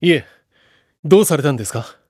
いえ、どうされたんですか？